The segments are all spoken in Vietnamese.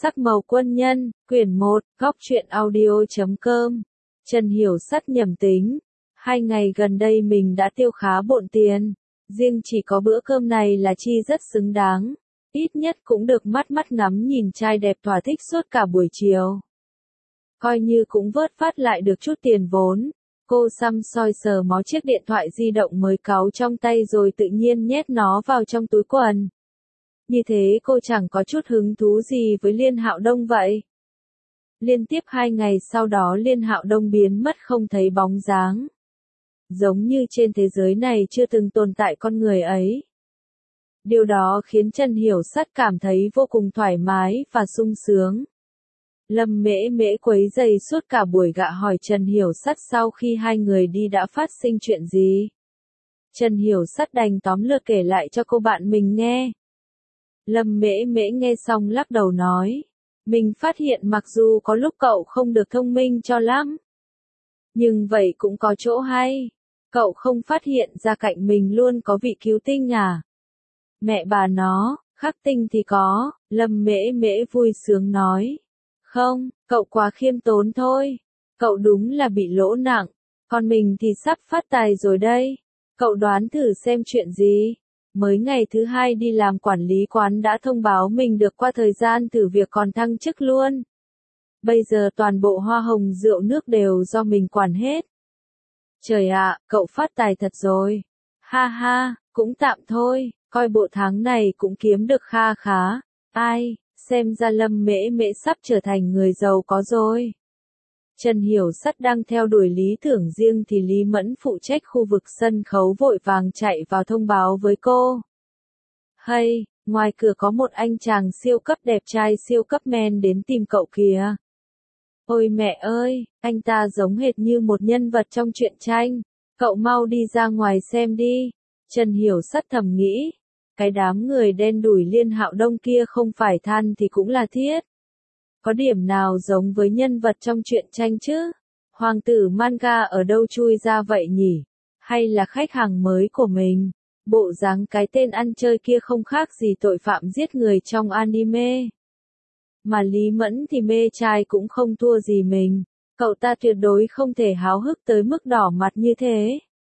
Sắc màu quân nhân, quyển 1, góc truyện audio.com. Trần Hiểu Sắt nhầm tính. 2 ngày gần đây mình đã tiêu khá bộn tiền. Riêng chỉ có bữa cơm này là chi rất xứng đáng. Ít nhất cũng được mắt ngắm nhìn trai đẹp thỏa thích suốt cả buổi chiều. Coi như cũng vớt phát lại được chút tiền vốn. Cô xăm soi sờ mó chiếc điện thoại di động mới cáu trong tay rồi tự nhiên nhét nó vào trong túi quần. Như thế cô chẳng có chút hứng thú gì với Liên Hạo Đông vậy. Liên tiếp 2 ngày sau đó Liên Hạo Đông biến mất không thấy bóng dáng. Giống như trên thế giới này chưa từng tồn tại con người ấy. Điều đó khiến Trần Hiểu Sắt cảm thấy vô cùng thoải mái và sung sướng. Lâm Mễ Mễ quấy rầy suốt cả buổi gạ hỏi Trần Hiểu Sắt sau khi hai người đi đã phát sinh chuyện gì. Trần Hiểu Sắt đành tóm lược kể lại cho cô bạn mình nghe. Lâm Mễ Mễ nghe xong lắc đầu nói. Mình phát hiện mặc dù có lúc cậu không được thông minh cho lắm. Nhưng vậy cũng có chỗ hay. Cậu không phát hiện ra cạnh mình luôn có vị cứu tinh à? Mẹ bà nó, khắc tinh thì có, Lâm Mễ Mễ vui sướng nói. Không, cậu quá khiêm tốn thôi. Cậu đúng là bị lỗ nặng. Còn mình thì sắp phát tài rồi đây. Cậu đoán thử xem chuyện gì. Mới ngày thứ 2 đi làm quản lý quán đã thông báo mình được qua thời gian thử việc còn thăng chức luôn. Bây giờ toàn bộ hoa hồng rượu nước đều do mình quản hết. Trời ạ, cậu phát tài thật rồi. Ha ha, cũng tạm thôi, coi bộ tháng này cũng kiếm được kha khá. Ai, xem ra Lâm Mễ Mễ sắp trở thành người giàu có rồi. Trần Hiểu Sắt đang theo đuổi lý tưởng riêng thì Lý Mẫn phụ trách khu vực sân khấu vội vàng chạy vào thông báo với cô. Hay, ngoài cửa có một anh chàng siêu cấp đẹp trai siêu cấp men đến tìm cậu kìa. Ôi mẹ ơi, anh ta giống hệt như một nhân vật trong truyện tranh. Cậu mau đi ra ngoài xem đi. Trần Hiểu Sắt thầm nghĩ. Cái đám người đen đủi Liên Hạo Đông kia không phải than thì cũng là thiết. Có điểm nào giống với nhân vật trong truyện tranh chứ? Hoàng tử manga ở đâu chui ra vậy nhỉ? Hay là khách hàng mới của mình? Bộ dáng cái tên ăn chơi kia không khác gì tội phạm giết người trong anime. Mà Lý Mẫn thì mê trai cũng không thua gì mình. Cậu ta tuyệt đối không thể háo hức tới mức đỏ mặt như thế.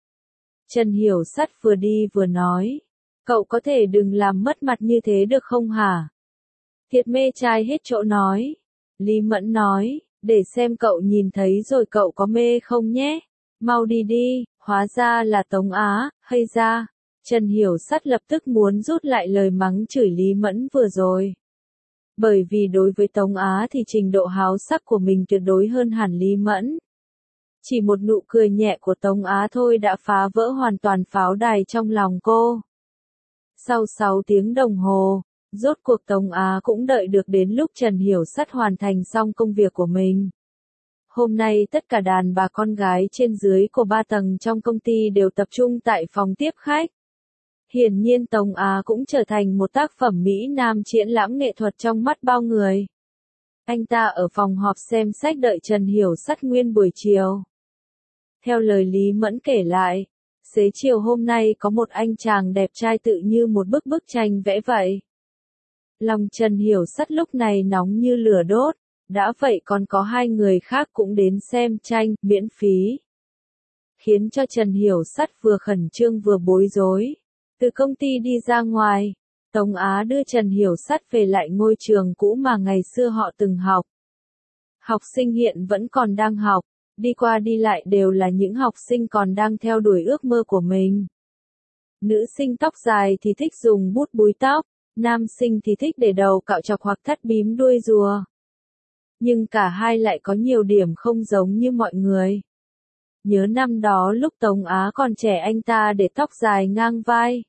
Trần Hiểu Sắt vừa đi vừa nói. Cậu có thể đừng làm mất mặt như thế được không hả? Thiệt mê trai hết chỗ nói. Lý Mẫn nói, để xem cậu nhìn thấy rồi cậu có mê không nhé. Mau đi đi, hóa ra là Tống Á, hay ra. Trần Hiểu Sắt lập tức muốn rút lại lời mắng chửi Lý Mẫn vừa rồi. Bởi vì đối với Tống Á thì trình độ háo sắc của mình tuyệt đối hơn hẳn Lý Mẫn. Chỉ một nụ cười nhẹ của Tống Á thôi đã phá vỡ hoàn toàn pháo đài trong lòng cô. Sau 6 tiếng đồng hồ, rốt cuộc Tống Á cũng đợi được đến lúc Trần Hiểu Sắt hoàn thành xong công việc của mình. Hôm nay tất cả đàn bà con gái trên dưới của 3 tầng trong công ty đều tập trung tại phòng tiếp khách. Hiển nhiên Tống Á cũng trở thành một tác phẩm Mỹ Nam triển lãm nghệ thuật trong mắt bao người. Anh ta ở phòng họp xem sách đợi Trần Hiểu Sắt nguyên buổi chiều. Theo lời Lý Mẫn kể lại, xế chiều hôm nay có một anh chàng đẹp trai tự như một bức tranh vẽ vậy. Lòng Trần Hiểu Sắt lúc này nóng như lửa đốt, đã vậy còn có 2 người khác cũng đến xem tranh, miễn phí. Khiến cho Trần Hiểu Sắt vừa khẩn trương vừa bối rối. Từ công ty đi ra ngoài, Tống Á đưa Trần Hiểu Sắt về lại ngôi trường cũ mà ngày xưa họ từng học. Học sinh hiện vẫn còn đang học, đi qua đi lại đều là những học sinh còn đang theo đuổi ước mơ của mình. Nữ sinh tóc dài thì thích dùng bút búi tóc, nam sinh thì thích để đầu cạo chọc hoặc thắt bím đuôi rùa. Nhưng cả hai lại có nhiều điểm không giống như mọi người. Nhớ năm đó lúc Tống Á còn trẻ anh ta để tóc dài ngang vai.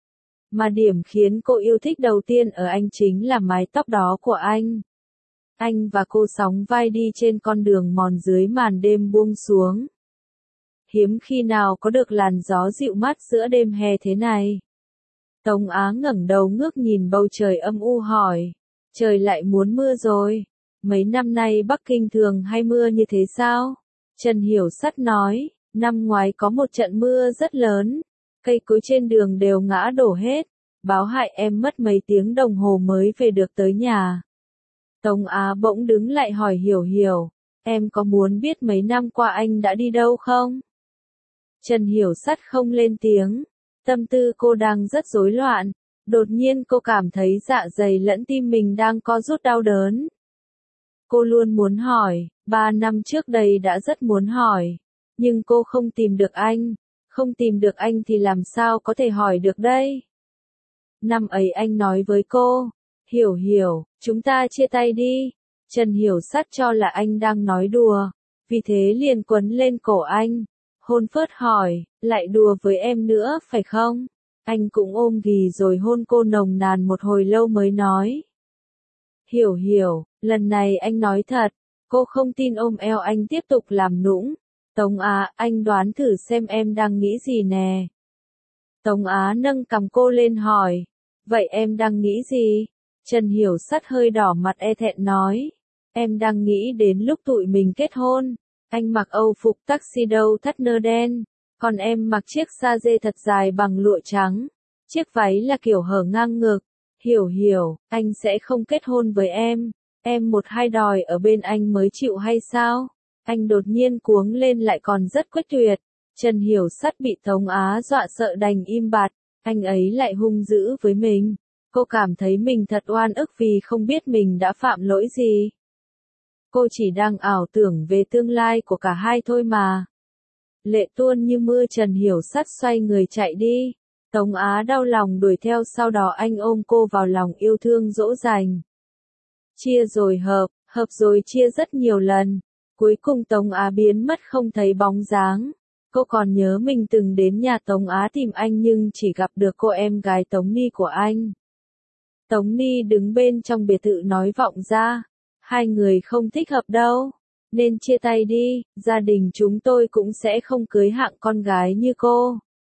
Mà điểm khiến cô yêu thích đầu tiên ở anh chính là mái tóc đó của anh. Anh và cô sóng vai đi trên con đường mòn dưới màn đêm buông xuống. Hiếm khi nào có được làn gió dịu mát giữa đêm hè thế này. Tống Á ngẩng đầu ngước nhìn bầu trời âm u hỏi. Trời lại muốn mưa rồi. Mấy năm nay Bắc Kinh thường hay mưa như thế sao? Trần Hiểu Sắt nói, năm ngoái có một trận mưa rất lớn. Cây cối trên đường đều ngã đổ hết. Báo hại em mất mấy tiếng đồng hồ mới về được tới nhà. Tống Á bỗng đứng lại hỏi Hiểu Hiểu, em có muốn biết mấy năm qua anh đã đi đâu không? Trần Hiểu Sắt không lên tiếng, tâm tư cô đang rất rối loạn, đột nhiên cô cảm thấy dạ dày lẫn tim mình đang co rút đau đớn. Cô luôn muốn hỏi, 3 năm trước đây đã rất muốn hỏi, nhưng cô không tìm được anh, không tìm được anh thì làm sao có thể hỏi được đây? Năm ấy anh nói với cô, Hiểu Hiểu, chúng ta chia tay đi. Trần Hiểu Sắt cho là anh đang nói đùa, vì thế liền quấn lên cổ anh, hôn phớt hỏi, lại đùa với em nữa phải không? Anh cũng ôm ghì rồi hôn cô nồng nàn một hồi lâu mới nói. Hiểu Hiểu, lần này anh nói thật, cô không tin, ôm eo anh tiếp tục làm nũng. Tống Á, anh đoán thử xem em đang nghĩ gì nè. Tống Á nâng cằm cô lên hỏi, vậy em đang nghĩ gì? Trần Hiểu Sắt hơi đỏ mặt e thẹn nói, em đang nghĩ đến lúc tụi mình kết hôn, anh mặc Âu phục tuxedo thắt nơ đen, còn em mặc chiếc sa dê thật dài bằng lụa trắng, chiếc váy là kiểu hở ngang ngực. Hiểu Hiểu, anh sẽ không kết hôn với em một hai đòi ở bên anh mới chịu hay sao? Anh đột nhiên cuống lên lại còn rất quyết tuyệt. Trần Hiểu Sắt bị Tống Á dọa sợ đành im bặt, anh ấy lại hung dữ với mình. Cô cảm thấy mình thật oan ức vì không biết mình đã phạm lỗi gì. Cô chỉ đang ảo tưởng về tương lai của cả hai thôi mà. Lệ tuôn như mưa. Trần Hiểu Sắt xoay người chạy đi. Tống Á đau lòng đuổi theo, sau đó anh ôm cô vào lòng yêu thương dỗ dành. Chia rồi hợp, hợp rồi chia rất nhiều lần. Cuối cùng Tống Á biến mất không thấy bóng dáng. Cô còn nhớ mình từng đến nhà Tống Á tìm anh nhưng chỉ gặp được cô em gái Tống Ni của anh. Tống Ni đứng bên trong biệt thự nói vọng ra, hai người không thích hợp đâu, nên chia tay đi, gia đình chúng tôi cũng sẽ không cưới hạng con gái như cô.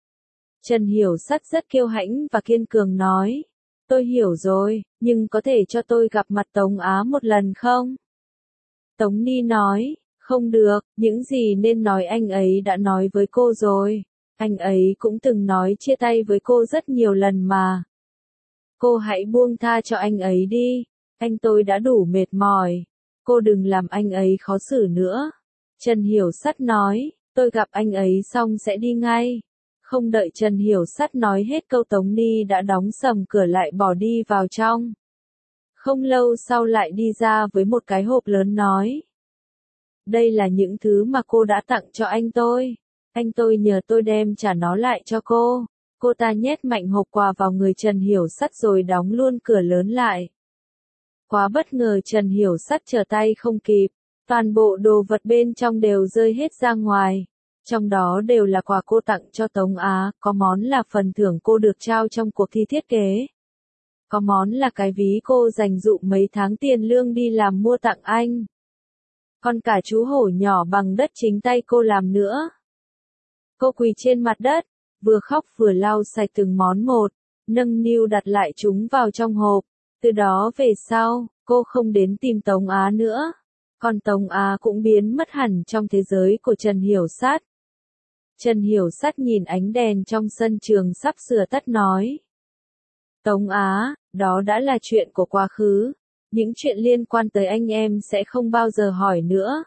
Trần Hiểu Sắt rất kiêu hãnh và kiên cường nói, tôi hiểu rồi, nhưng có thể cho tôi gặp mặt Tống Á một lần không? Tống Ni nói, không được, những gì nên nói anh ấy đã nói với cô rồi, anh ấy cũng từng nói chia tay với cô rất nhiều lần mà. Cô hãy buông tha cho anh ấy đi, anh tôi đã đủ mệt mỏi, cô đừng làm anh ấy khó xử nữa. Trần Hiểu Sắt nói, tôi gặp anh ấy xong sẽ đi ngay. Không đợi Trần Hiểu Sắt nói hết câu, Tống Ni đã đóng sầm cửa lại bỏ đi vào trong. Không lâu sau lại đi ra với một cái hộp lớn nói. Đây là những thứ mà cô đã tặng cho anh tôi nhờ tôi đem trả nó lại cho cô. Cô ta nhét mạnh hộp quà vào người Trần Hiểu Sắt rồi đóng luôn cửa lớn lại. Quá bất ngờ, Trần Hiểu Sắt trở tay không kịp, toàn bộ đồ vật bên trong đều rơi hết ra ngoài. Trong đó đều là quà cô tặng cho Tống Á, có món là phần thưởng cô được trao trong cuộc thi thiết kế. Có món là cái ví cô dành dụm mấy tháng tiền lương đi làm mua tặng anh. Còn cả chú hổ nhỏ bằng đất chính tay cô làm nữa. Cô quỳ trên mặt đất, vừa khóc vừa lau sạch từng món một, nâng niu đặt lại chúng vào trong hộp. Từ đó về sau, cô không đến tìm Tống Á nữa. Còn Tống Á cũng biến mất hẳn trong thế giới của Trần Hiểu Sắt. Trần Hiểu Sắt nhìn ánh đèn trong sân trường sắp sửa tắt nói. Tống Á, đó đã là chuyện của quá khứ. Những chuyện liên quan tới anh em sẽ không bao giờ hỏi nữa.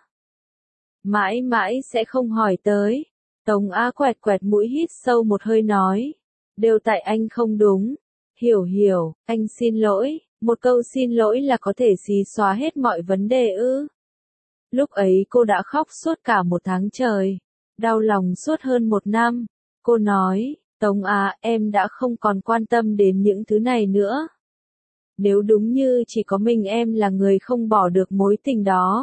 Mãi mãi sẽ không hỏi tới. Tống Á quẹt quẹt mũi, hít sâu một hơi nói. Đều tại anh không đúng. Hiểu Hiểu, anh xin lỗi. Một câu xin lỗi là có thể xí xóa hết mọi vấn đề ư? Lúc ấy cô đã khóc suốt cả một tháng trời. Đau lòng suốt hơn một năm. Cô nói, Tống Á, em đã không còn quan tâm đến những thứ này nữa. Nếu đúng như chỉ có mình em là người không bỏ được mối tình đó.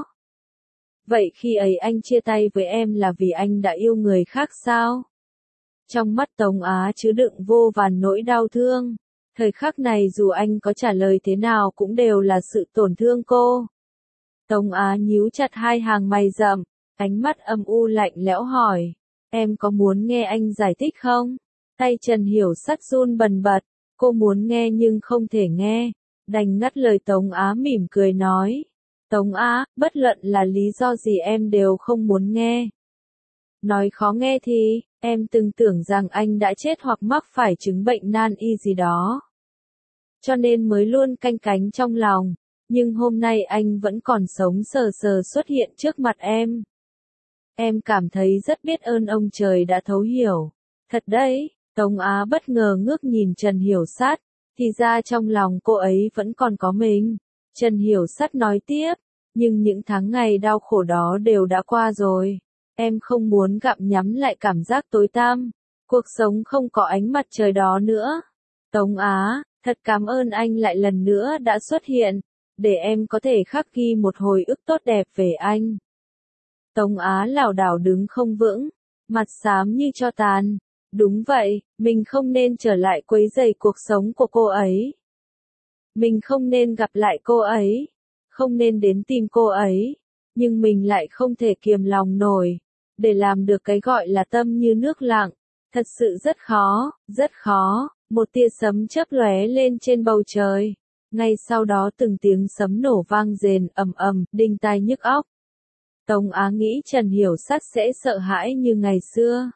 Vậy khi ấy anh chia tay với em là vì anh đã yêu người khác sao? Trong mắt Tống Á chứa đựng vô vàn nỗi đau thương. Thời khắc này dù anh có trả lời thế nào cũng đều là sự tổn thương cô. Tống Á nhíu chặt hai hàng mày rậm, ánh mắt âm u lạnh lẽo hỏi. Em có muốn nghe anh giải thích không? Tay Trần Hiểu Sắt run bần bật, cô muốn nghe nhưng không thể nghe. Đành ngắt lời Tống Á, mỉm cười nói. Tống Á, bất luận là lý do gì em đều không muốn nghe. Nói khó nghe thì, em từng tưởng rằng anh đã chết hoặc mắc phải chứng bệnh nan y gì đó. Cho nên mới luôn canh cánh trong lòng. Nhưng hôm nay anh vẫn còn sống sờ sờ xuất hiện trước mặt em. Em cảm thấy rất biết ơn ông trời đã thấu hiểu. Thật đấy, Tống Á bất ngờ ngước nhìn Trần Hiểu Sát, thì ra trong lòng cô ấy vẫn còn có mình. Trần Hiểu Sát nói tiếp, nhưng những tháng ngày đau khổ đó đều đã qua rồi. Em không muốn gặm nhắm lại cảm giác tối tăm. Cuộc sống không có ánh mặt trời đó nữa. Tống Á, thật cảm ơn anh lại lần nữa đã xuất hiện, để em có thể khắc ghi một hồi ức tốt đẹp về anh. Tống Á lảo đảo đứng không vững, mặt xám như tro tàn. Đúng vậy, mình không nên trở lại quấy rầy cuộc sống của cô ấy. Mình không nên gặp lại cô ấy, không nên đến tìm cô ấy, nhưng mình lại không thể kiềm lòng nổi. Để làm được cái gọi là tâm như nước lặng, thật sự rất khó, rất khó. Một tia sấm chớp lóe lên trên bầu trời. Ngay sau đó từng tiếng sấm nổ vang rền ầm ầm, đinh tai nhức óc. Tống Á nghĩ Trần Hiểu Sát sẽ sợ hãi như ngày xưa.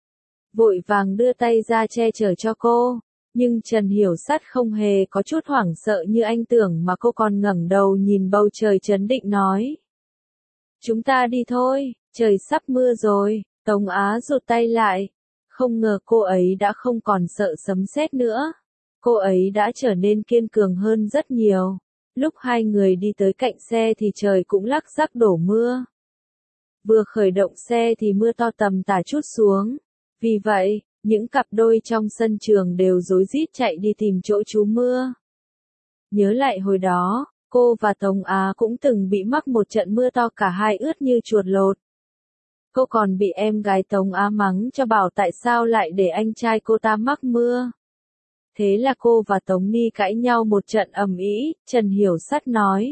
Vội vàng đưa tay ra che chở cho cô, nhưng Trần Hiểu Sát không hề có chút hoảng sợ như anh tưởng mà cô còn ngẩng đầu nhìn bầu trời trấn định nói. Chúng ta đi thôi, trời sắp mưa rồi. Tống Á rụt tay lại. Không ngờ cô ấy đã không còn sợ sấm sét nữa. Cô ấy đã trở nên kiên cường hơn rất nhiều. Lúc hai người đi tới cạnh xe thì trời cũng lắc rắc đổ mưa. Vừa khởi động xe thì mưa to tầm tả trút xuống. Vì vậy, những cặp đôi trong sân trường đều rối rít chạy đi tìm chỗ trú mưa. Nhớ lại hồi đó, cô và Tống Á cũng từng bị mắc một trận mưa to cả hai ướt như chuột lột. Cô còn bị em gái Tống Á mắng cho bảo tại sao lại để anh trai cô ta mắc mưa. Thế là cô và Tống Ni cãi nhau một trận ầm ĩ. Trần Hiểu Sát nói.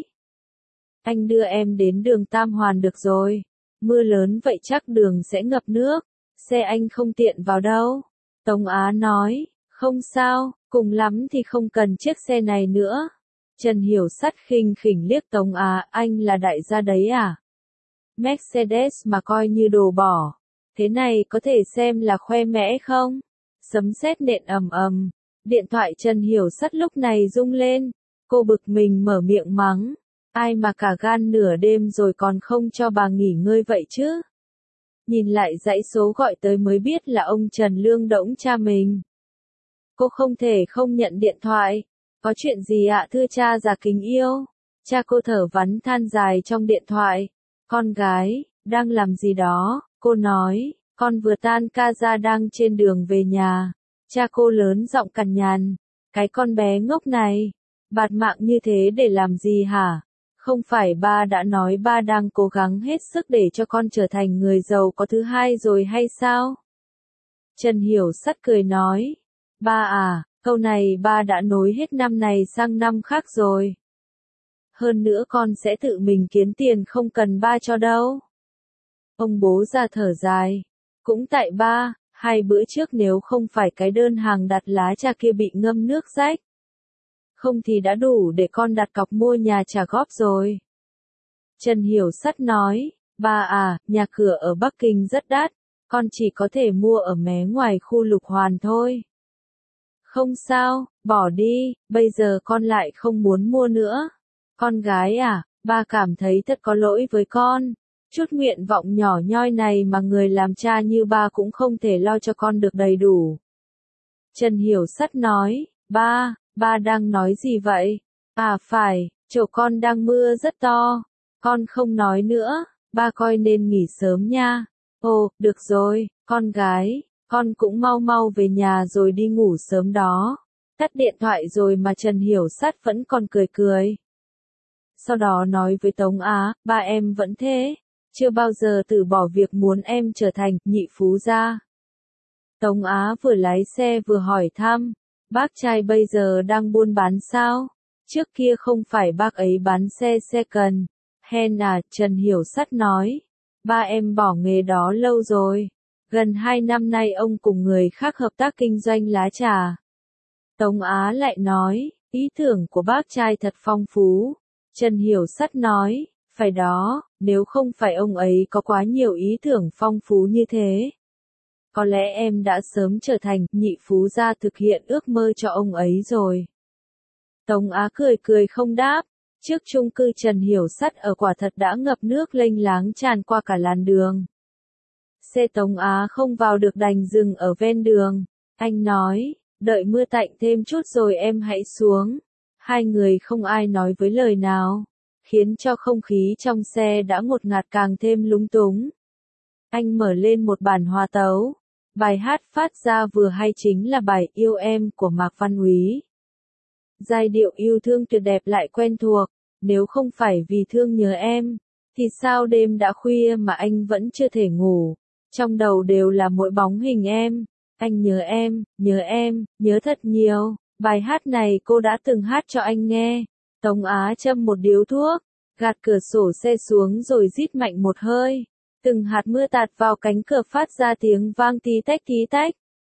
Anh đưa em đến đường Tam Hoàn được rồi. Mưa lớn vậy chắc đường sẽ ngập nước. Xe anh không tiện vào đâu. Tống Á nói. Không sao, cùng lắm thì không cần chiếc xe này nữa. Trần Hiểu Sát khinh khỉnh liếc Tống Á. Anh là đại gia đấy à? Mercedes mà coi như đồ bỏ. Thế này có thể xem là khoe mẽ không? Sấm sét nện ầm ầm. Điện thoại Trần Hiểu Sát lúc này rung lên. Cô bực mình mở miệng mắng. Ai mà cả gan nửa đêm rồi còn không cho bà nghỉ ngơi vậy chứ? Nhìn lại dãy số gọi tới mới biết là ông Trần Lương Đỗng cha mình. Cô không thể không nhận điện thoại. Có chuyện gì ạ thưa cha già kính yêu? Cha cô thở vắn than dài trong điện thoại. Con gái, đang làm gì đó? Cô nói, con vừa tan ca ra đang trên đường về nhà. Cha cô lớn giọng cằn nhằn. Cái con bé ngốc này, bạt mạng như thế để làm gì hả? Không phải ba đã nói ba đang cố gắng hết sức để cho con trở thành người giàu có thứ hai rồi hay sao? Trần Hiểu Sát cười nói. Ba à, câu này ba đã nối hết năm này sang năm khác rồi. Hơn nữa con sẽ tự mình kiếm tiền không cần ba cho đâu. Ông bố già thở dài. Cũng tại ba, 2 bữa trước nếu không phải cái đơn hàng đặt lá trà kia bị ngâm nước rách. Không thì đã đủ để con đặt cọc mua nhà trả góp rồi. Trần Hiểu Sát nói, ba à, nhà cửa ở Bắc Kinh rất đắt, con chỉ có thể mua ở mé ngoài khu Lục Hoàn thôi. Không sao, bỏ đi, bây giờ con lại không muốn mua nữa. Con gái à, ba cảm thấy thật có lỗi với con. Chút nguyện vọng nhỏ nhoi này mà người làm cha như ba cũng không thể lo cho con được đầy đủ. Trần Hiểu Sát nói, ba đang nói gì vậy? À phải, chỗ con đang mưa rất to. Con không nói nữa, ba coi nên nghỉ sớm nha. Ồ, được rồi, con gái, con cũng mau mau về nhà rồi đi ngủ sớm đó. Tắt điện thoại rồi mà Trần Hiểu Sát vẫn còn cười cười. Sau đó nói với Tống Á, ba em vẫn thế, chưa bao giờ từ bỏ việc muốn em trở thành nhị phú gia. Tống Á vừa lái xe vừa hỏi thăm, bác trai bây giờ đang buôn bán sao? Trước kia không phải bác ấy bán xe second hand à? Trần Hiểu Sát nói, ba em bỏ nghề đó lâu rồi. Gần 2 năm nay ông cùng người khác hợp tác kinh doanh lá trà. Tống Á lại nói, ý tưởng của bác trai thật phong phú. Trần Hiểu Sát nói, phải đó, nếu không phải ông ấy có quá nhiều ý tưởng phong phú như thế. Có lẽ em đã sớm trở thành nhị phú gia thực hiện ước mơ cho ông ấy rồi. Tống Á cười cười không đáp, Trước chung cư Trần Hiểu Sắt ở quả thật đã ngập nước lênh láng tràn qua cả làn đường. Xe Tống Á không vào được đành dừng ở ven đường. Anh nói, đợi mưa tạnh thêm chút rồi em hãy xuống. Hai người không ai nói với lời nào, khiến cho không khí trong xe đã ngột ngạt càng thêm lúng túng. Anh mở lên một bản hòa tấu. Bài hát phát ra vừa hay chính là bài Yêu Em của Mạc Văn Úy. Giai điệu yêu thương tuyệt đẹp lại quen thuộc, nếu không phải vì thương nhớ em, thì sao đêm đã khuya mà anh vẫn chưa thể ngủ, trong đầu đều là mỗi bóng hình em, anh nhớ em, nhớ thật nhiều, bài hát này cô đã từng hát cho anh nghe. Tống Á châm một điếu thuốc, gạt cửa sổ xe xuống rồi rít mạnh một hơi, từng hạt mưa tạt vào cánh cửa phát ra tiếng vang tí tách tí tách.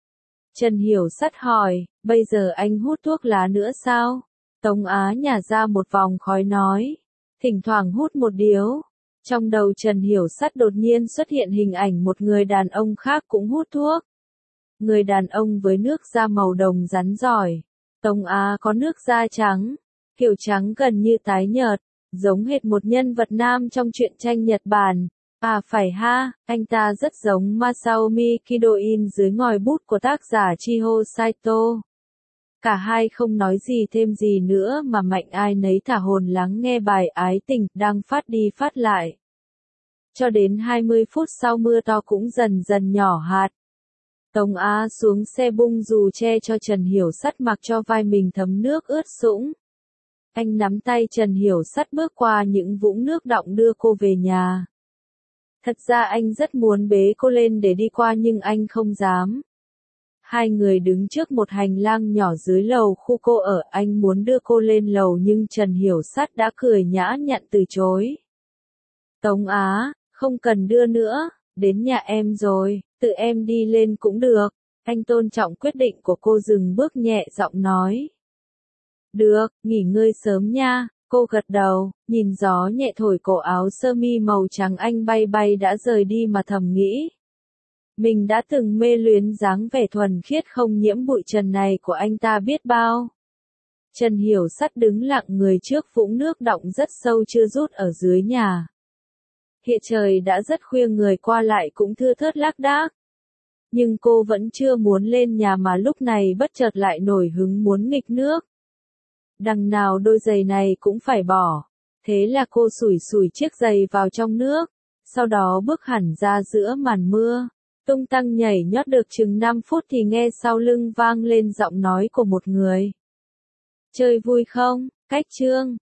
Trần Hiểu Sắt hỏi, bây giờ anh hút thuốc lá nữa sao? Tống Á nhả ra một vòng khói nói, thỉnh thoảng hút một điếu. Trong đầu Trần Hiểu Sắt đột nhiên xuất hiện hình ảnh một người đàn ông khác cũng hút thuốc. Người đàn ông với nước da màu đồng rắn giỏi. Tống Á có nước da trắng, kiểu trắng gần như tái nhợt, giống hệt một nhân vật nam trong truyện tranh Nhật Bản. À phải ha, anh ta rất giống Masaomi Kidoin dưới ngòi bút của tác giả Chiho Saito. Cả hai không nói gì thêm gì nữa mà mạnh ai nấy thả hồn lắng nghe bài ái tình đang phát đi phát lại. Cho đến 20 phút sau mưa to cũng dần dần nhỏ hạt. Tống Á xuống xe bung dù che cho Trần Hiểu Sắt mặc cho vai mình thấm nước ướt sũng. Anh nắm tay Trần Hiểu Sắt bước qua những vũng nước đọng đưa cô về nhà. Thật ra anh rất muốn bế cô lên để đi qua nhưng anh không dám. Hai người đứng trước một hành lang nhỏ dưới lầu khu cô ở, anh muốn đưa cô lên lầu nhưng Trần Hiểu Sắt đã cười nhã nhặn từ chối. Tống Á, không cần đưa nữa, đến nhà em rồi, tự em đi lên cũng được. Anh tôn trọng quyết định của cô, dừng bước nhẹ giọng nói. Được, nghỉ ngơi sớm nha. Cô gật đầu, nhìn gió nhẹ thổi cổ áo sơ mi màu trắng anh bay bay đã rời đi mà thầm nghĩ. Mình đã từng mê luyến dáng vẻ thuần khiết không nhiễm bụi trần này của anh ta biết bao. Trần Hiểu Sắt đứng lặng người trước vũng nước đọng rất sâu chưa rút ở dưới nhà. Hiện trời đã rất khuya, người qua lại cũng thưa thớt lác đác. Nhưng cô vẫn chưa muốn lên nhà mà lúc này bất chợt lại nổi hứng muốn nghịch nước. Đằng nào đôi giày này cũng phải bỏ. Thế là cô sủi sủi chiếc giày vào trong nước, sau đó bước hẳn ra giữa màn mưa. Tung tăng nhảy nhót được chừng 5 phút thì nghe sau lưng vang lên giọng nói của một người. Chơi vui không? Cách chương